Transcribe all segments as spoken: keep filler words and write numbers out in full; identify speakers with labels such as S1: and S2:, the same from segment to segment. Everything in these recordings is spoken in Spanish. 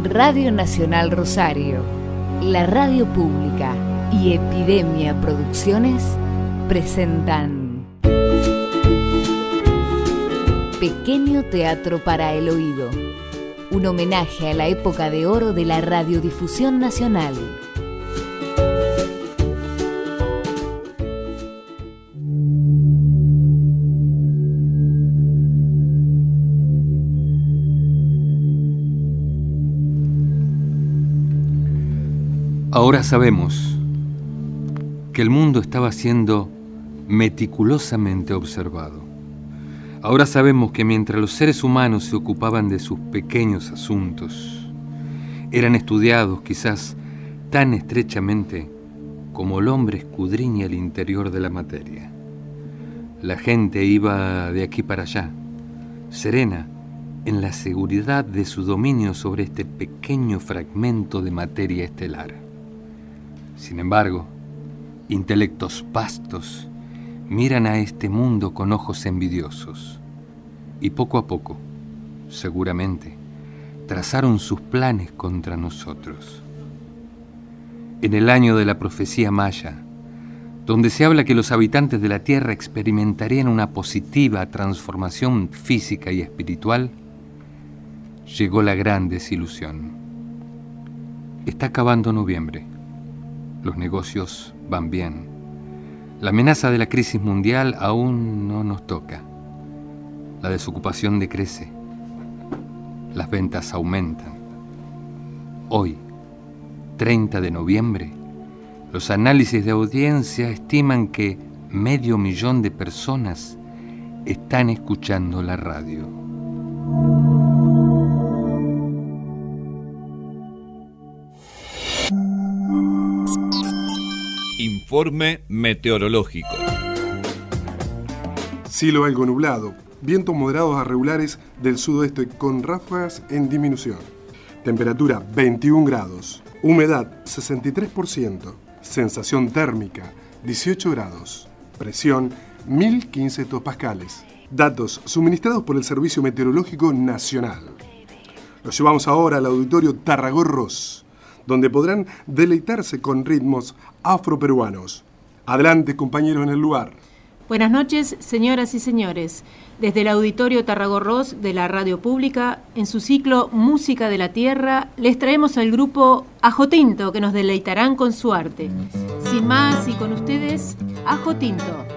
S1: Radio Nacional Rosario, la radio pública y Epidemia Producciones presentan Pequeño Teatro para el Oído, un homenaje a la época de oro de la radiodifusión nacional.
S2: Ahora sabemos que el mundo estaba siendo meticulosamente observado. Ahora sabemos que mientras los seres humanos se ocupaban de sus pequeños asuntos, eran estudiados quizás tan estrechamente como el hombre escudriña el interior de la materia. La gente iba de aquí para allá, serena en la seguridad de su dominio sobre este pequeño fragmento de materia estelar. Sin embargo, intelectos vastos miran a este mundo con ojos envidiosos y poco a poco, seguramente, trazaron sus planes contra nosotros. En el año de la profecía maya, donde se habla que los habitantes de la Tierra experimentarían una positiva transformación física y espiritual, llegó la gran desilusión. Está acabando noviembre. Los negocios van bien. La amenaza de la crisis mundial aún no nos toca. La desocupación decrece. Las ventas aumentan. Hoy, treinta de noviembre, los análisis de audiencia estiman que medio millón de personas están escuchando la radio.
S3: Informe meteorológico.
S4: Cielo algo nublado, vientos moderados a regulares del sudoeste con ráfagas en disminución. Temperatura veintiún grados, humedad sesenta y tres por ciento, sensación térmica dieciocho grados, presión mil quince hectopascales. Datos suministrados por el Servicio Meteorológico Nacional. Los llevamos ahora al auditorio Tarragó-Ross, donde podrán deleitarse con ritmos afroperuanos. Adelante, compañeros, en el lugar.
S5: Buenas noches, señoras y señores. Desde el Auditorio Tarragó-Ross de la Radio Pública, en su ciclo Música de la Tierra, les traemos al grupo Ajo Tinto, que nos deleitarán con su arte. Sin más, y con ustedes, Ajo Tinto.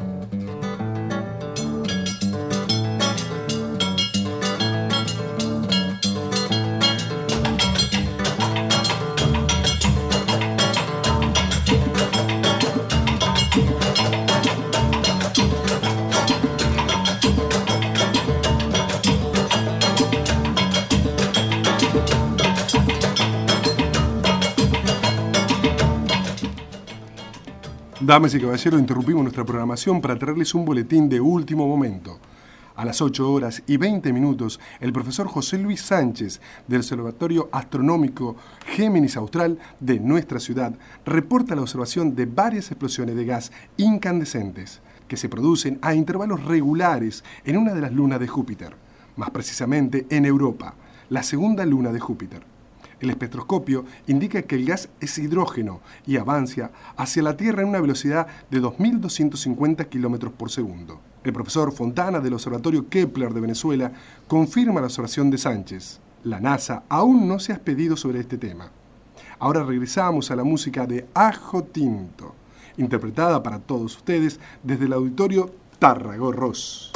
S4: Damas y caballeros, interrumpimos nuestra programación para traerles un boletín de último momento. A las ocho horas y veinte minutos, el profesor José Luis Sánchez del Observatorio Astronómico Géminis Austral de nuestra ciudad reporta la observación de varias explosiones de gas incandescentes que se producen a intervalos regulares en una de las lunas de Júpiter, más precisamente en Europa, la segunda luna de Júpiter. El espectroscopio indica que el gas es hidrógeno y avanza hacia la Tierra en una velocidad de dos mil doscientos cincuenta kilómetros por segundo. El profesor Fontana del Observatorio Kepler de Venezuela confirma la observación de Sánchez. La NASA aún no se ha expedido sobre este tema. Ahora regresamos a la música de Ajo Tinto, interpretada para todos ustedes desde el auditorio Tarragó-Ross.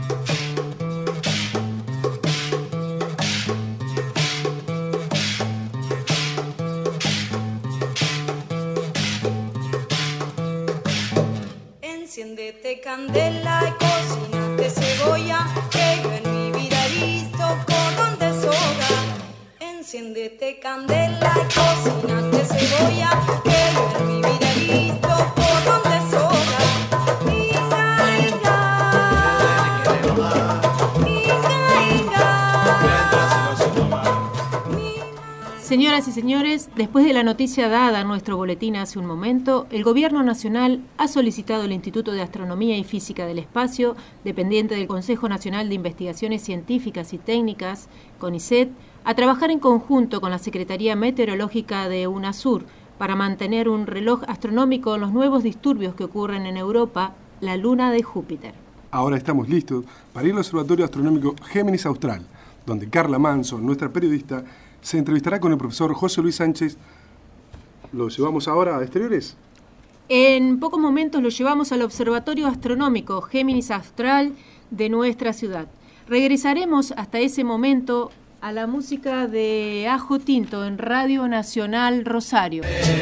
S6: Enciéndete candela y cocínate cebolla, que yo en mi vida he visto cordón de soga. Enciéndete candela y cocínate cebolla, que yo en mi vida he visto cordón de soga. Inga, inga, inga, inga.
S5: Señoras y señores, después de la noticia dada en nuestro boletín hace un momento, el Gobierno Nacional ha solicitado al Instituto de Astronomía y Física del Espacio, dependiente del Consejo Nacional de Investigaciones Científicas y Técnicas, CONICET, a trabajar en conjunto con la Secretaría Meteorológica de UNASUR para mantener un reloj astronómico en los nuevos disturbios que ocurren en Europa, la luna de Júpiter.
S4: Ahora estamos listos para ir al Observatorio Astronómico Géminis Austral, donde Carla Manso, nuestra periodista, se entrevistará con el profesor José Luis Sánchez. ¿Lo llevamos ahora a exteriores?
S5: En pocos momentos lo llevamos al Observatorio Astronómico Géminis Austral de nuestra ciudad. Regresaremos hasta ese momento a la música de Ajo Tinto en Radio Nacional Rosario.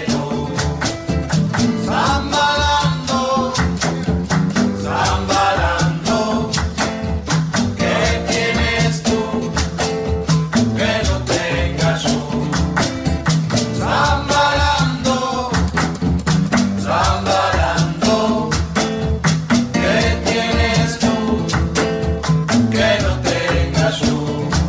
S7: Zambalando, zambalando, ¿qué tienes tú que no tengas yo? Zambalando, zambalando, ¿qué tienes tú que no tengas yo?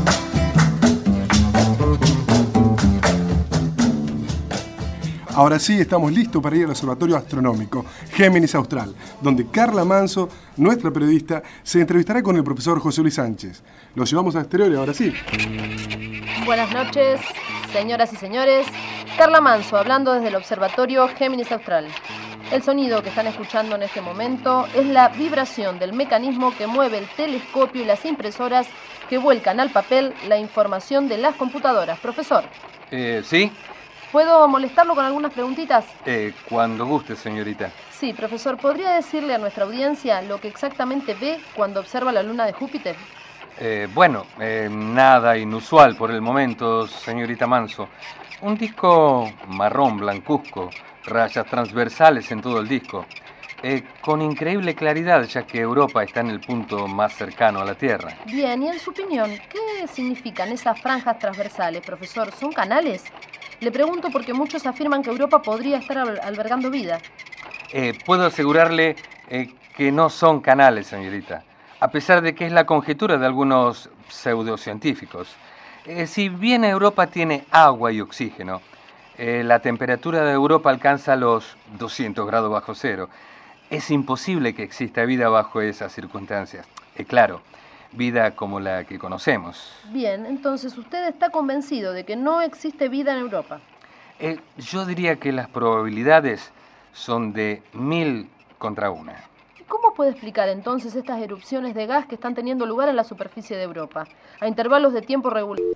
S4: Ahora sí, estamos listos para ir al Observatorio Astronómico Géminis Austral, donde Carla Manso, nuestra periodista, se entrevistará con el profesor José Luis Sánchez. Lo llevamos a exteriores, ahora sí.
S8: Buenas noches, señoras y señores. Carla Manso, hablando desde el Observatorio Géminis Austral. El sonido que están escuchando en este momento es la vibración del mecanismo que mueve el telescopio y las impresoras que vuelcan al papel la información de las computadoras. Profesor.
S2: Eh, ¿Sí?
S8: ¿Puedo molestarlo con algunas preguntitas?
S2: Eh, cuando guste, señorita.
S8: Sí, profesor. ¿Podría decirle a nuestra audiencia lo que exactamente ve cuando observa la luna de Júpiter?
S2: Eh, bueno, eh, nada inusual por el momento, señorita Manso. Un disco marrón blancuzco, rayas transversales en todo el disco, eh, con increíble claridad, ya que Europa está en el punto más cercano a la Tierra.
S8: Bien, y en su opinión, ¿qué significan esas franjas transversales, profesor? ¿Son canales? Le pregunto porque muchos afirman que Europa podría estar albergando vida.
S2: Eh, puedo asegurarle eh, que no son canales, señorita, a pesar de que es la conjetura de algunos pseudocientíficos. Eh, si bien Europa tiene agua y oxígeno, eh, la temperatura de Europa alcanza los doscientos grados bajo cero. Es imposible que exista vida bajo esas circunstancias. Eh, claro, vida como la que conocemos.
S8: Bien, entonces usted está convencido de que no existe vida en Europa.
S2: Eh, yo diría que las probabilidades son de mil contra una.
S8: ¿Cómo puede explicar entonces estas erupciones de gas que están teniendo lugar en la superficie de Europa, a intervalos de tiempo regulares?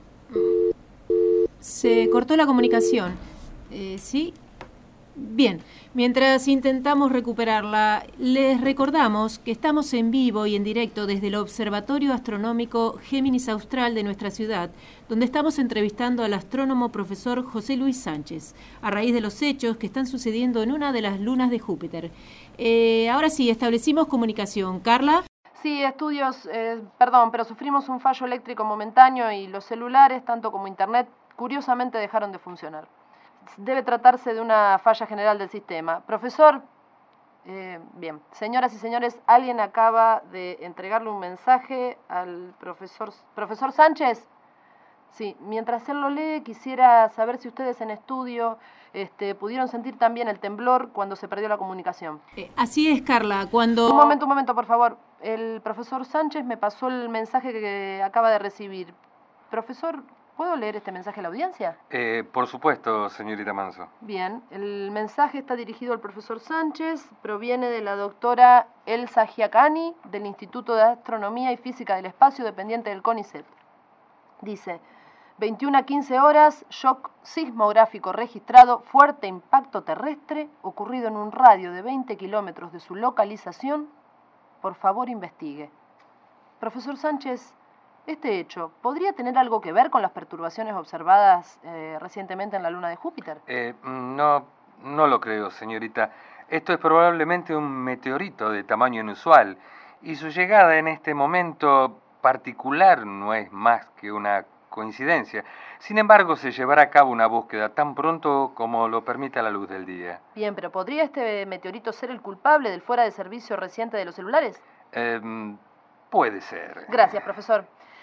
S5: Se cortó la comunicación. Eh, ¿Sí? Bien, mientras intentamos recuperarla, les recordamos que estamos en vivo y en directo desde el Observatorio Astronómico Géminis Austral de nuestra ciudad, donde estamos entrevistando al astrónomo profesor José Luis Sánchez, a raíz de los hechos que están sucediendo en una de las lunas de Júpiter. Eh, ahora sí, establecimos comunicación. ¿Carla?
S8: Sí, estudios, eh, perdón, pero sufrimos un fallo eléctrico momentáneo y los celulares, tanto como internet, curiosamente dejaron de funcionar. Debe tratarse de una falla general del sistema. Profesor, eh, bien, señoras y señores, alguien acaba de entregarle un mensaje al profesor, profesor Sánchez. Sí, mientras él lo lee, quisiera saber si ustedes en estudio este, pudieron sentir también el temblor cuando se perdió la comunicación.
S5: Eh, así es, Carla, cuando...
S8: Un momento, un momento, por favor. El profesor Sánchez me pasó el mensaje que acaba de recibir. Profesor, ¿puedo leer este mensaje a la audiencia?
S2: Eh, por supuesto, señorita Manso.
S8: Bien, el mensaje está dirigido al profesor Sánchez, proviene de la doctora Elsa Giacani, del Instituto de Astronomía y Física del Espacio, dependiente del CONICET. Dice, veintiuna a quince horas, shock sismográfico registrado, fuerte impacto terrestre, ocurrido en un radio de veinte kilómetros de su localización. Por favor, investigue. Profesor Sánchez, ¿este hecho podría tener algo que ver con las perturbaciones observadas eh, recientemente en la luna de Júpiter?
S2: Eh, no, no lo creo, señorita. Esto es probablemente un meteorito de tamaño inusual y su llegada en este momento particular no es más que una coincidencia. Sin embargo, se llevará a cabo una búsqueda tan pronto como lo permita la luz del día.
S8: Bien, pero ¿podría este meteorito ser el culpable del fuera de servicio reciente de los celulares?
S2: Eh, puede ser.
S8: Gracias, profesor.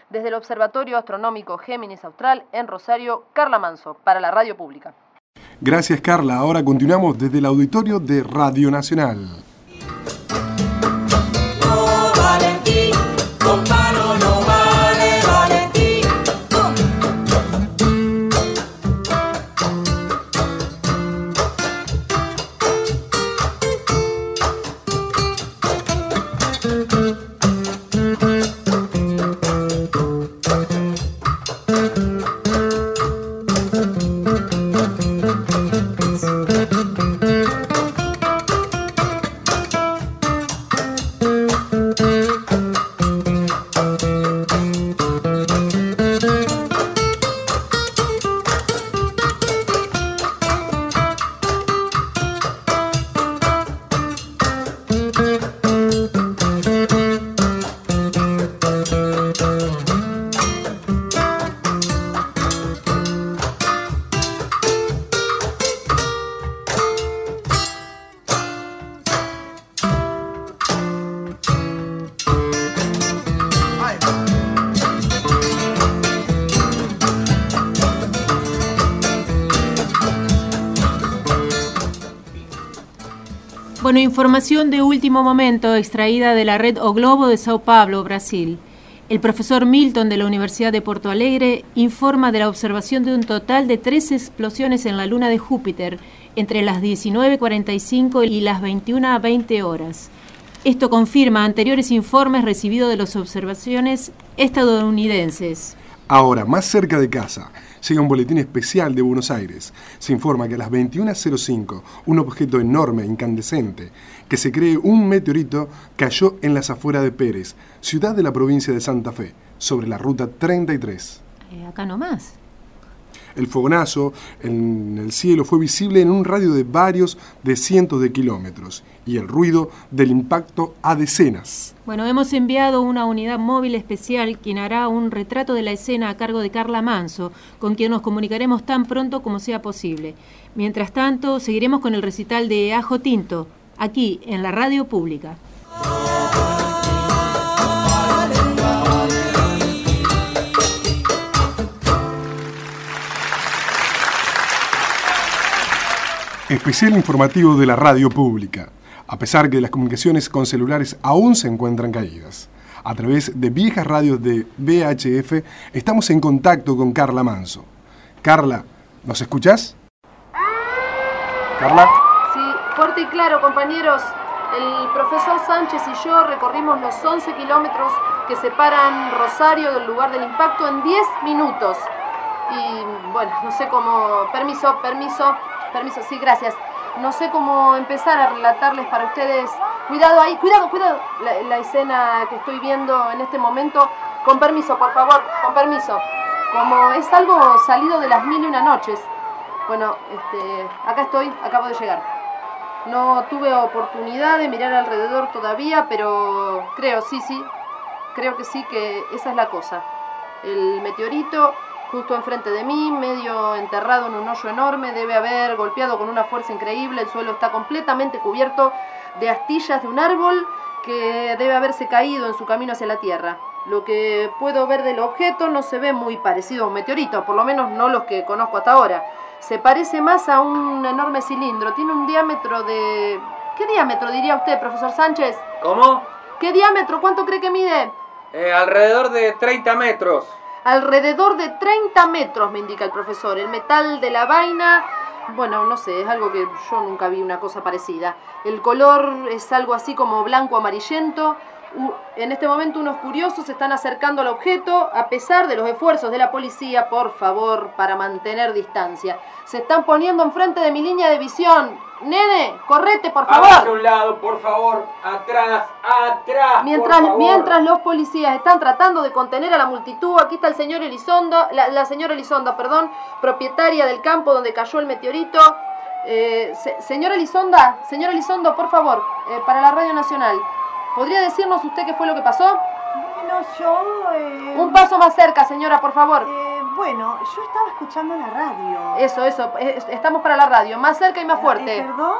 S8: Desde el Observatorio Astronómico Géminis Austral en Rosario, Carla Manso, para la Radio Pública.
S4: Gracias, Carla. Ahora continuamos desde el auditorio de Radio Nacional.
S6: No, Valentín, comparo, no vale, Valentín.
S5: Bueno, información de último momento extraída de la red O Globo de Sao Paulo, Brasil. El profesor Milton de la Universidad de Porto Alegre informa de la observación de un total de tres explosiones en la luna de Júpiter entre las diecinueve cuarenta y cinco y las veintiuna veinte horas. Esto confirma anteriores informes recibidos de las observaciones estadounidenses.
S4: Ahora, más cerca de casa, llega un boletín especial de Buenos Aires. Se informa que a las veintiuna cero cinco, un objeto enorme, incandescente, que se cree un meteorito, cayó en las afueras de Pérez, ciudad de la provincia de Santa Fe, sobre la ruta treinta y tres.
S5: Eh, acá nomás.
S4: El fogonazo en el cielo fue visible en un radio de varios de cientos de kilómetros y el ruido del impacto a decenas.
S5: Bueno, hemos enviado una unidad móvil especial quien hará un retrato de la escena a cargo de Carla Manso, con quien nos comunicaremos tan pronto como sea posible. Mientras tanto, seguiremos con el recital de Ajo Tinto, aquí en la Radio Pública.
S4: Especial informativo de la Radio Pública. A pesar que las comunicaciones con celulares aún se encuentran caídas. A través de viejas radios de V H F estamos en contacto con Carla Manso. Carla, ¿nos escuchás? ¿Carla?
S8: Sí, fuerte y claro, compañeros. El profesor Sánchez y yo recorrimos los once kilómetros que separan Rosario del lugar del impacto en diez minutos. Y bueno, no sé cómo... Permiso, permiso, permiso, sí, gracias. No sé cómo empezar a relatarles para ustedes. Cuidado ahí, cuidado, cuidado. La, la escena que estoy viendo en este momento. Con permiso, por favor, con permiso. Como es algo salido de las mil y una noches. Bueno, este, acá estoy, acabo de llegar. No tuve oportunidad de mirar alrededor todavía, pero creo, sí, sí, creo que sí que esa es la cosa. El meteorito justo enfrente de mí, medio enterrado en un hoyo enorme, debe haber golpeado con una fuerza increíble. El suelo está completamente cubierto de astillas de un árbol que debe haberse caído en su camino hacia la Tierra. Lo que puedo ver del objeto no se ve muy parecido a un meteorito, por lo menos no los que conozco hasta ahora. Se parece más a un enorme cilindro, tiene un diámetro de... ¿Qué diámetro diría usted, profesor Sánchez?
S9: ¿Cómo?
S8: ¿Qué diámetro? ¿Cuánto cree que mide?
S9: Eh, alrededor de treinta metros.
S8: Alrededor de treinta metros, me indica el profesor. El metal de la vaina, bueno, no sé, es algo que yo nunca vi una cosa parecida. El color es algo así como blanco amarillento. En este momento unos curiosos se están acercando al objeto a pesar de los esfuerzos de la policía, por favor, para mantener distancia. Se están poniendo enfrente de mi línea de visión. Nene, correte, por favor.
S9: Hacia un lado, por favor. Atrás, atrás,
S8: mientras,
S9: por favor.
S8: Mientras los policías están tratando de contener a la multitud, aquí está el señor Elizondo, la, la señora Elizondo, perdón, propietaria del campo donde cayó el meteorito. Eh, se, señora Elizonda, señora Elizondo, por favor, eh, para la Radio Nacional. ¿Podría decirnos usted qué fue lo que pasó?
S10: Bueno, yo... Eh,
S8: Un paso más cerca, señora, por favor.
S10: Eh, bueno, yo estaba escuchando la radio.
S8: Eso, eso, eh, estamos para la radio. Más cerca y más fuerte.
S10: Eh, ¿Perdón?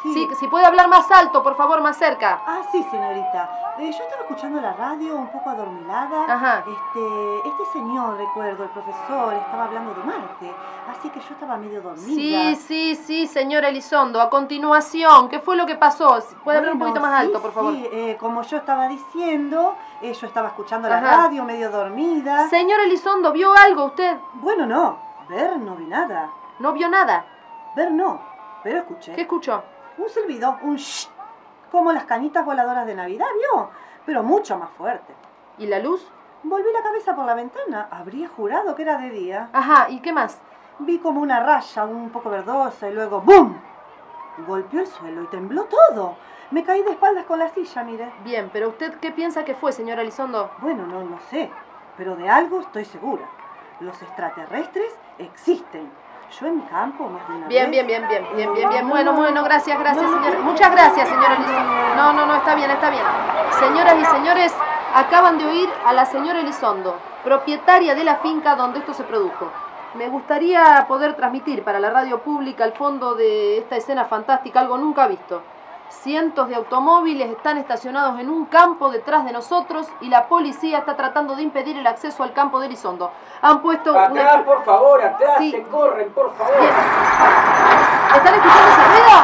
S10: sí.
S8: Sí, si puede hablar más alto, por favor, más cerca.
S10: Ah, sí, señorita. Eh, yo estaba escuchando la radio un poco adormilada.
S8: Ajá.
S10: Este, este señor, recuerdo, el profesor, estaba hablando de Marte. Así que yo estaba medio dormida.
S8: Sí, sí, sí, señora Elizondo. A continuación, ¿qué fue lo que pasó? ¿Puede hablar un
S10: Bueno,
S8: poquito más
S10: sí,
S8: alto, por favor?
S10: Sí, eh, como yo estaba diciendo, eh, yo estaba escuchando la
S8: Ajá.
S10: radio medio dormida.
S8: Señora Elizondo, ¿vio algo usted?
S10: Bueno, no. Ver no vi nada.
S8: ¿No vio nada?
S10: Ver no, pero escuché.
S8: ¿Qué escuchó?
S10: Un silbido, un shh, como las cañitas voladoras de Navidad, ¿vio? Pero mucho más fuerte.
S8: ¿Y la luz?
S10: Volví la cabeza por la ventana. Habría jurado que era de día.
S8: Ajá, ¿y qué más?
S10: Vi como una raya un poco verdosa y luego ¡bum! Golpeó el suelo y tembló todo. Me caí de espaldas con la silla, mire.
S8: Bien, pero ¿usted qué piensa que fue, señora Elizondo?
S10: Bueno, no lo sé, pero de algo estoy segura. Los extraterrestres existen. Yo en mi campo más de una
S8: Bien,
S10: vez...
S8: bien, bien, bien, bien, bien, bien. Bueno, bueno, gracias, gracias, señora. Muchas gracias, señora Elizondo. No, no, no, está bien, está bien. Señoras y señores, acaban de oír a la señora Elizondo, propietaria de la finca donde esto se produjo. Me gustaría poder transmitir para la radio pública al fondo de esta escena fantástica algo nunca visto. Cientos de automóviles están estacionados en un campo detrás de nosotros y la policía está tratando de impedir el acceso al campo de Elizondo. Han puesto...
S9: Atrás,
S8: una...
S9: por favor, atrás,
S8: Sí.
S9: se corren, por favor.
S8: Bien. ¿Están escuchando ese ruido?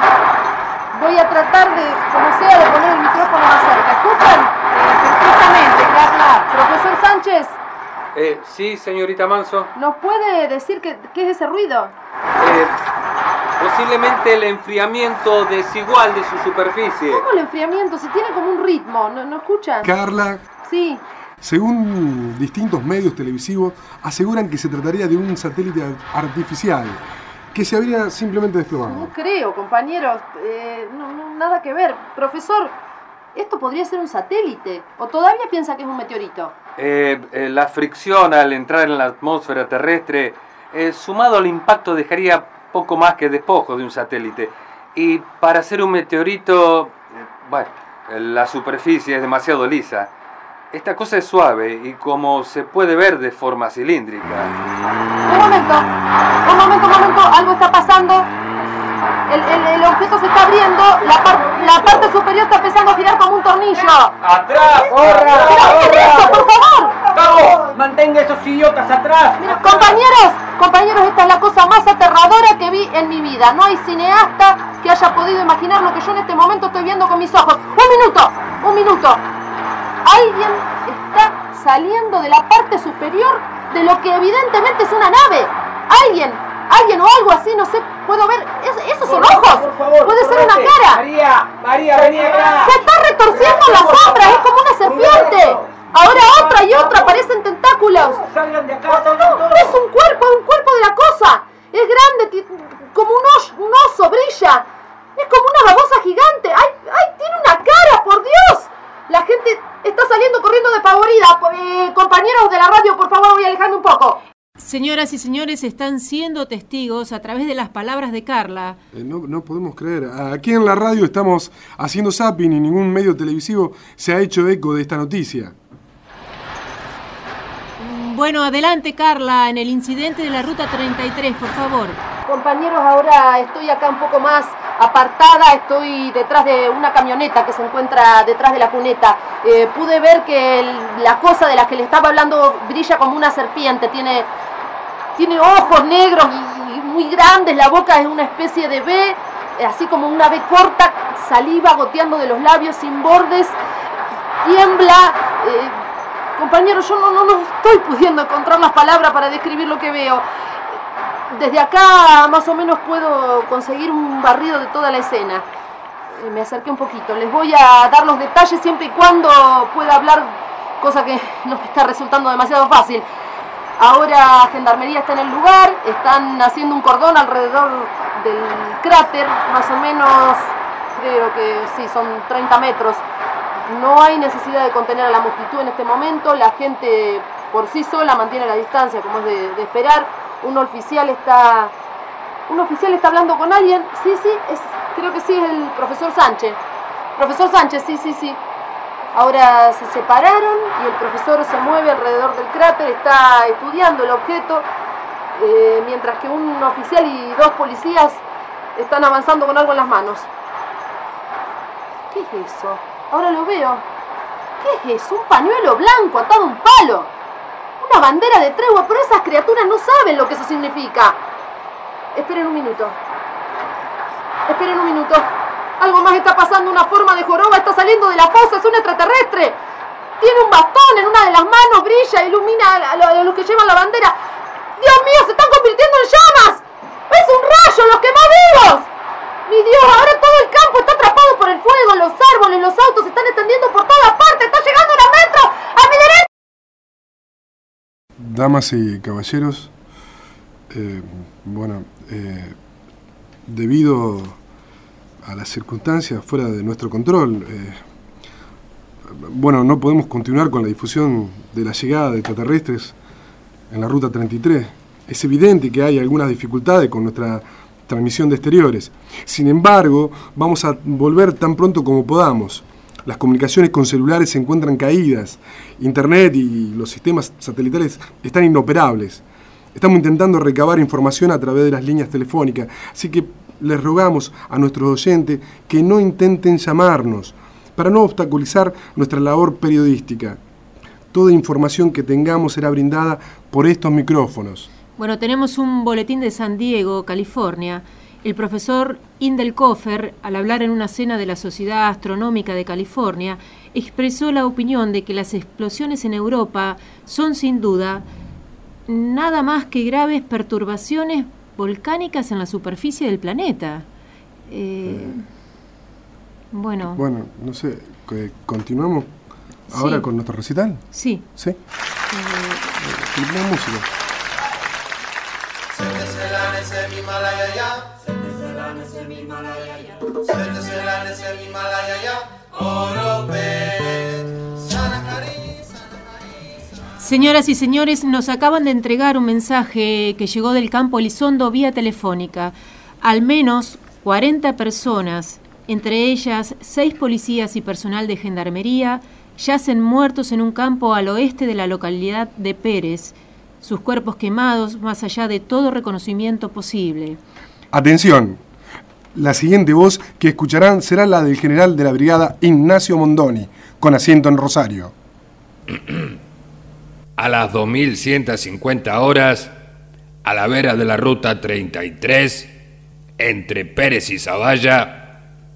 S8: Voy a tratar de, como sea, de poner el micrófono más cerca. ¿Escuchan?
S5: Perfectamente, Carla.
S8: Profesor Sánchez,
S2: Eh, sí, señorita Manso.
S8: ¿nos puede decir qué, qué es ese ruido?
S2: Eh, posiblemente el enfriamiento desigual de su superficie.
S8: ¿Cómo el enfriamiento? Si tiene como un ritmo, ¿no, no escuchan?
S4: Carla,
S8: Sí.
S4: según distintos medios televisivos, aseguran que se trataría de un satélite ar- artificial que se habría simplemente desplomado.
S8: No creo, compañeros. Eh, no, no, nada que ver. Profesor, esto podría ser un satélite. ¿O todavía piensa que es un meteorito?
S2: Eh, eh, la fricción al entrar en la atmósfera terrestre, eh, sumado al impacto, dejaría poco más que despojo de un satélite. Y para ser un meteorito, eh, bueno, eh, la superficie es demasiado lisa. Esta cosa es suave y, como se puede ver, de forma cilíndrica.
S8: Un momento, un momento, un momento. Algo está pasando. El, el, el objeto se está abriendo. La, par- la parte superior está empezando a girar como un tornillo.
S9: ¡Atrás! ¡Corra!
S8: ¿Pero qué es esto, por favor?
S9: ¡Vamos! ¡Mantenga esos idiotas atrás!
S8: Mira, compañeros, compañeros, esta es la cosa más aterradora que vi en mi vida. No hay cineasta que haya podido imaginar lo que yo en este momento estoy viendo con mis ojos. Un minuto, un minuto. Alguien está saliendo de la parte superior de lo que evidentemente es una nave. Alguien, alguien o algo así, no sé, puedo ver. ¿Es- ¿Esos son ojos?
S9: Por favor,
S8: Puede ser una
S9: correte.
S8: cara.
S9: María, María, vení acá.
S8: Se está retorciendo la sombra, es como una serpiente. Ahora otra y otra, parecen tentáculos.
S9: Salgan de acá,
S8: No, no,
S9: salgan
S8: no,
S9: todos.
S8: no es un cuerpo, es un cuerpo de la cosa. Es grande, ti- como un oso, un oso, brilla. Es como una babosa gigante. ¡Ay, ay, tiene una cara, por Dios! La gente está saliendo corriendo despavorida. Eh, compañeros de la radio, por favor, voy alejando un poco.
S5: Señoras y señores, están siendo testigos a través de las palabras de Carla.
S4: Eh, no, no podemos creer. Aquí en la radio estamos haciendo zapping y ningún medio televisivo se ha hecho eco de esta noticia.
S5: Bueno, adelante, Carla, en el incidente de la ruta treinta y tres, por favor.
S8: Compañeros, ahora estoy acá un poco más apartada, estoy detrás de una camioneta que se encuentra detrás de la cuneta. Eh, pude ver que el- la cosa de la que le estaba hablando brilla como una serpiente, tiene, tiene ojos negros y, y muy grandes, la boca es una especie de V, eh, así como una V corta, saliva goteando de los labios sin bordes, tiembla. Eh, compañeros, yo no, no, no estoy pudiendo encontrar las palabras para describir lo que veo. Desde acá más o menos puedo conseguir un barrido de toda la escena. Eh, Me acerqué un poquito. Les voy a dar los detalles siempre y cuando pueda hablar, cosa que no me está resultando demasiado fácil. Ahora Gendarmería está en el lugar, están haciendo un cordón alrededor del cráter, más o menos, creo que sí, son treinta metros. No hay necesidad de contener a la multitud en este momento, la gente por sí sola mantiene la distancia, como es de, de esperar. Un oficial está... Un oficial está hablando con alguien. Sí, sí, es, creo que sí, es el profesor Sánchez. Profesor Sánchez, sí, sí, sí. Ahora se separaron y el profesor se mueve alrededor del cráter, está estudiando el objeto, eh, mientras que un oficial y dos policías están avanzando con algo en las manos. ¿Qué es eso? Ahora lo veo. ¿Qué es eso? Un pañuelo blanco atado a un palo. Una bandera de tregua, pero esas criaturas no saben lo que eso significa. Esperen un minuto. Esperen un minuto. Algo más está pasando. Una forma de joroba está saliendo de la fosa. Es un extraterrestre. Tiene un bastón en una de las manos. Brilla, ilumina a, a, a los que llevan la bandera. ¡Dios mío! ¡Se están convirtiendo en llamas! ¡Es un rayo! ¡Los quemó vivos! ¡Mi Dios! Ahora todo el campo está atrapado por el fuego. Los árboles, los autos se están extendiendo por todas partes. ¡Está llegando una metro! ¡A mi derecha!
S4: Damas y caballeros, eh, bueno, eh, debido a las circunstancias fuera de nuestro control, eh, bueno, no podemos continuar con la difusión de la llegada de extraterrestres en la Ruta treinta y tres. Es evidente que hay algunas dificultades con nuestra transmisión de exteriores. Sin embargo, vamos a volver tan pronto como podamos. Las comunicaciones con celulares se encuentran caídas. Internet y los sistemas satelitales están inoperables. Estamos intentando recabar información a través de las líneas telefónicas, así que les rogamos a nuestros oyentes que no intenten llamarnos para no obstaculizar nuestra labor periodística. Toda información que tengamos será brindada por estos micrófonos.
S5: Bueno, tenemos un boletín de San Diego, California. El profesor Indelhofer, al hablar en una cena de la Sociedad Astronómica de California, expresó la opinión de que las explosiones en Europa son sin duda nada más que graves perturbaciones volcánicas en la superficie del planeta. Eh, eh, bueno.
S4: Bueno, no sé, ¿continuamos ahora sí. con nuestro recital?
S5: Sí.
S4: ¿Sí? Eh, eh, música.
S5: Señoras y señores, nos acaban de entregar un mensaje que llegó del campo Elizondo vía telefónica. Al menos cuarenta personas, entre ellas seis policías y personal de gendarmería, yacen muertos en un campo al oeste de la localidad de Pérez. Sus cuerpos quemados más allá de todo reconocimiento posible.
S4: Atención, la siguiente voz que escucharán será la del general de la brigada Ignacio Mondoni, con asiento en Rosario.
S2: A las dos mil ciento cincuenta horas, a la vera de la ruta treinta y tres, entre Pérez y Zavalla,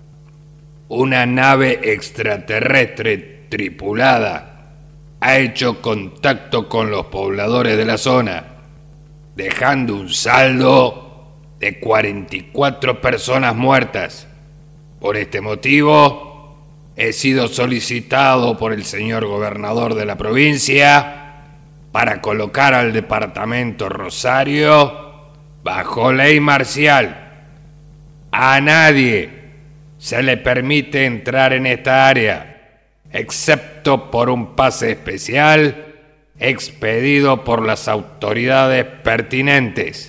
S2: una nave extraterrestre tripulada ha hecho contacto con los pobladores de la zona, dejando un saldo de cuarenta y cuatro personas muertas. Por este motivo, he sido solicitado por el señor gobernador de la provincia para colocar al departamento Rosario bajo ley marcial. A nadie se le permite entrar en esta área, excepto por un pase especial expedido por las autoridades pertinentes.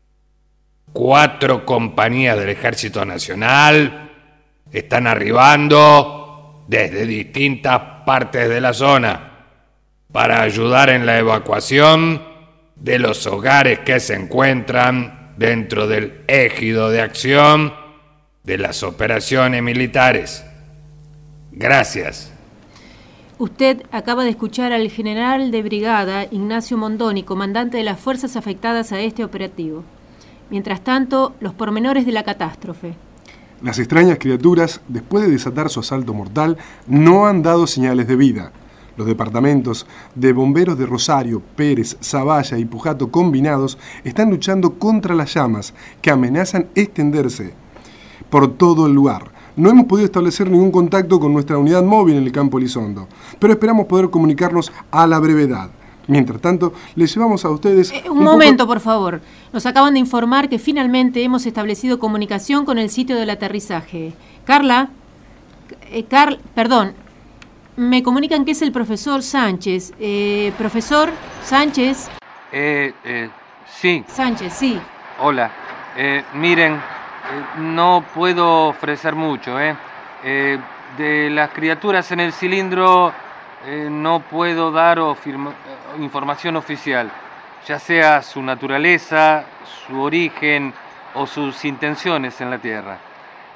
S2: Cuatro compañías del Ejército Nacional están arribando desde distintas partes de la zona para ayudar en la evacuación de los hogares que se encuentran dentro del ejido de acción de las operaciones militares. Gracias.
S5: Usted acaba de escuchar al general de brigada Ignacio Mondoni, comandante de las fuerzas afectadas a este operativo. Mientras tanto, los pormenores de la catástrofe.
S4: Las extrañas criaturas, después de desatar su asalto mortal, no han dado señales de vida. Los departamentos de bomberos de Rosario, Pérez, Zavalla y Pujato combinados están luchando contra las llamas que amenazan extenderse por todo el lugar. No hemos podido establecer ningún contacto con nuestra unidad móvil en el campo Elizondo, pero esperamos poder comunicarnos a la brevedad. Mientras tanto, les llevamos a ustedes...
S5: Eh, un, un momento, poco... por favor. Nos acaban de informar que finalmente hemos establecido comunicación con el sitio del aterrizaje. Carla, eh, Carl, perdón, me comunican que es el profesor Sánchez. Eh, profesor Sánchez.
S2: Eh, eh, sí.
S5: Sánchez, sí.
S2: Hola. Eh, miren, eh, no puedo ofrecer mucho, ¿eh? eh de las criaturas en el cilindro... Eh, no puedo dar o firma, eh, información oficial, ya sea su naturaleza, su origen o sus intenciones en la Tierra.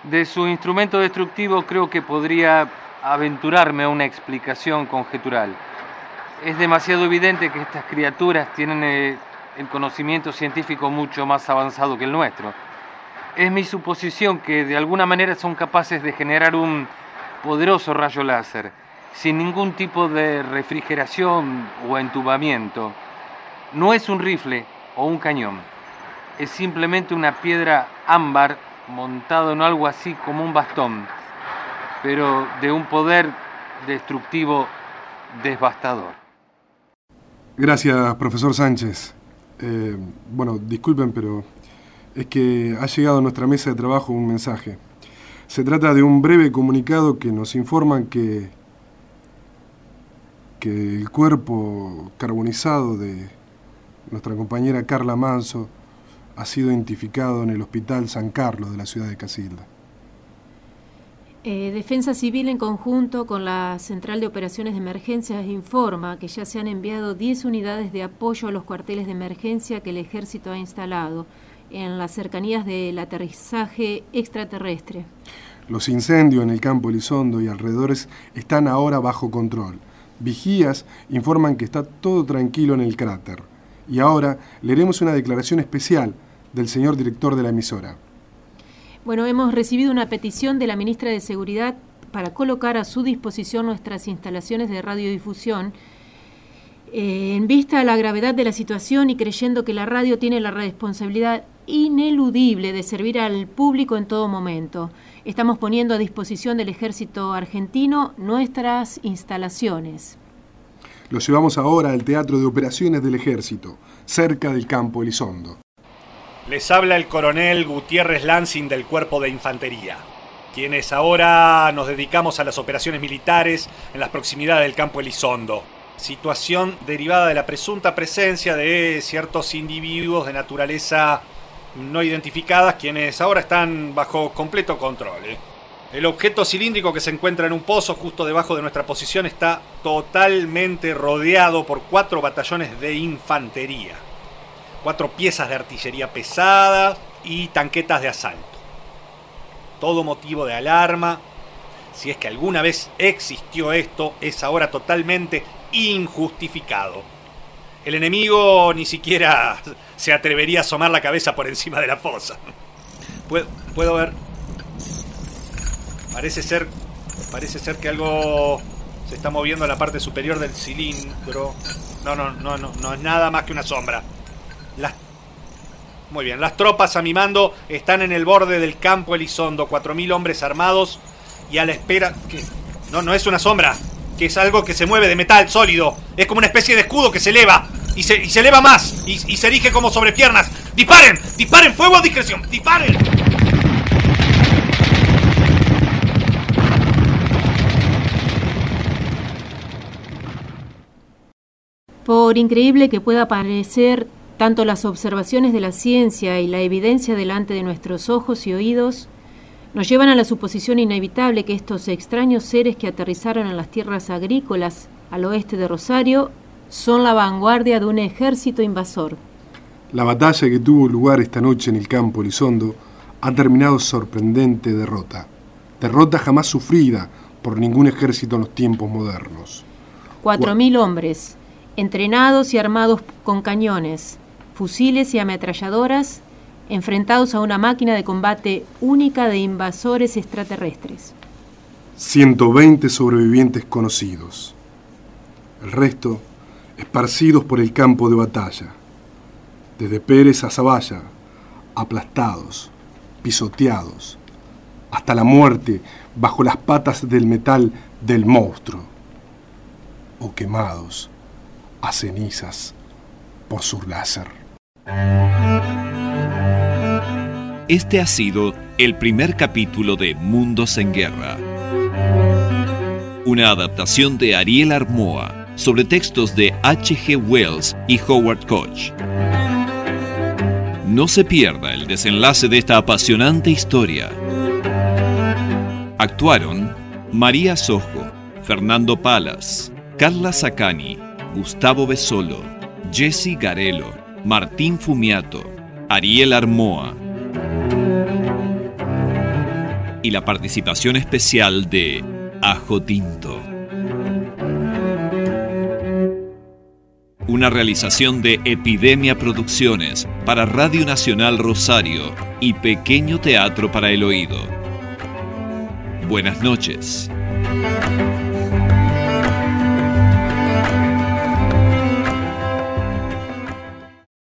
S2: De su instrumento destructivo creo que podría aventurarme a una explicación conjetural. Es demasiado evidente que estas criaturas tienen eh, el conocimiento científico mucho más avanzado que el nuestro. Es mi suposición que de alguna manera son capaces de generar un poderoso rayo láser, sin ningún tipo de refrigeración o entubamiento. No es un rifle o un cañón, es simplemente una piedra ámbar montado en algo así como un bastón, pero de un poder destructivo devastador.
S4: Gracias, profesor Sánchez. Eh, bueno, disculpen, pero es que ha llegado a nuestra mesa de trabajo un mensaje. Se trata de un breve comunicado que nos informan que, que el cuerpo carbonizado de nuestra compañera Carla Manso ha sido identificado en el Hospital San Carlos de la ciudad de Casilda.
S5: Eh, Defensa Civil, en conjunto con la Central de Operaciones de Emergencias, informa que ya se han enviado diez unidades de apoyo a los cuarteles de emergencia que el Ejército ha instalado en las cercanías del aterrizaje extraterrestre.
S4: Los incendios en el campo Elizondo y alrededores están ahora bajo control. Vigías informan que está todo tranquilo en el cráter. Y ahora leeremos una declaración especial del señor director de la emisora.
S5: Bueno, hemos recibido una petición de la ministra de Seguridad para colocar a su disposición nuestras instalaciones de radiodifusión eh, en vista a la gravedad de la situación y creyendo que la radio tiene la responsabilidad ineludible de servir al público en todo momento. Estamos poniendo a disposición del Ejército Argentino nuestras instalaciones.
S4: Lo llevamos ahora al Teatro de Operaciones del Ejército, cerca del campo Elizondo.
S11: Les habla el coronel Gutiérrez Lansing del Cuerpo de Infantería, quienes ahora nos dedicamos a las operaciones militares en las proximidades del campo Elizondo. Situación derivada de la presunta presencia de ciertos individuos de naturaleza no identificadas, quienes ahora están bajo completo control. ¿eh? El objeto cilíndrico que se encuentra en un pozo justo debajo de nuestra posición está totalmente rodeado por cuatro batallones de infantería, cuatro piezas de artillería pesada y tanquetas de asalto. Todo motivo de alarma, si es que alguna vez existió esto, es ahora totalmente injustificado. El enemigo ni siquiera se atrevería a asomar la cabeza por encima de la fosa. ¿Puedo, puedo ver? Parece ser, parece ser que algo se está moviendo en la parte superior del cilindro. No, no, no, no, no es nada más que una sombra. Las, muy bien, las tropas a mi mando están en el borde del campo Elizondo, cuatro mil hombres armados y a la espera que no, no es una sombra, que es algo que se mueve de metal sólido. Es como una especie de escudo que se eleva y se, y se eleva más y, y se erige como sobre piernas. ¡Disparen! ¡Disparen! ¡Fuego a discreción! ¡Disparen!
S5: Por increíble que pueda parecer, tanto las observaciones de la ciencia y la evidencia delante de nuestros ojos y oídos nos llevan a la suposición inevitable que estos extraños seres que aterrizaron en las tierras agrícolas al oeste de Rosario son la vanguardia de un ejército invasor.
S4: La batalla que tuvo lugar esta noche en el campo Elizondo ha terminado sorprendente derrota. Derrota jamás sufrida por ningún ejército en los tiempos modernos.
S5: Cuatro mil hombres, entrenados y armados con cañones, fusiles y ametralladoras, enfrentados a una máquina de combate única de invasores extraterrestres.
S4: ciento veinte sobrevivientes conocidos. El resto, esparcidos por el campo de batalla. Desde Pérez a Zavalla, aplastados, pisoteados, hasta la muerte bajo las patas del metal del monstruo. O quemados a cenizas por su láser.
S3: Este ha sido el primer capítulo de Mundos en Guerra, una adaptación de Ariel Armoa sobre textos de H G Wells y Howard Koch. No se pierda el desenlace de esta apasionante historia. Actuaron María Sojo, Fernando Palas, Carla Zacani, Gustavo Besolo, Jessy Garelo, Martín Fumiato, Ariel Armoa. y la participación especial de Ajo Tinto. Una realización de Epidemia Producciones para Radio Nacional Rosario y Pequeño Teatro para el Oído. Buenas noches.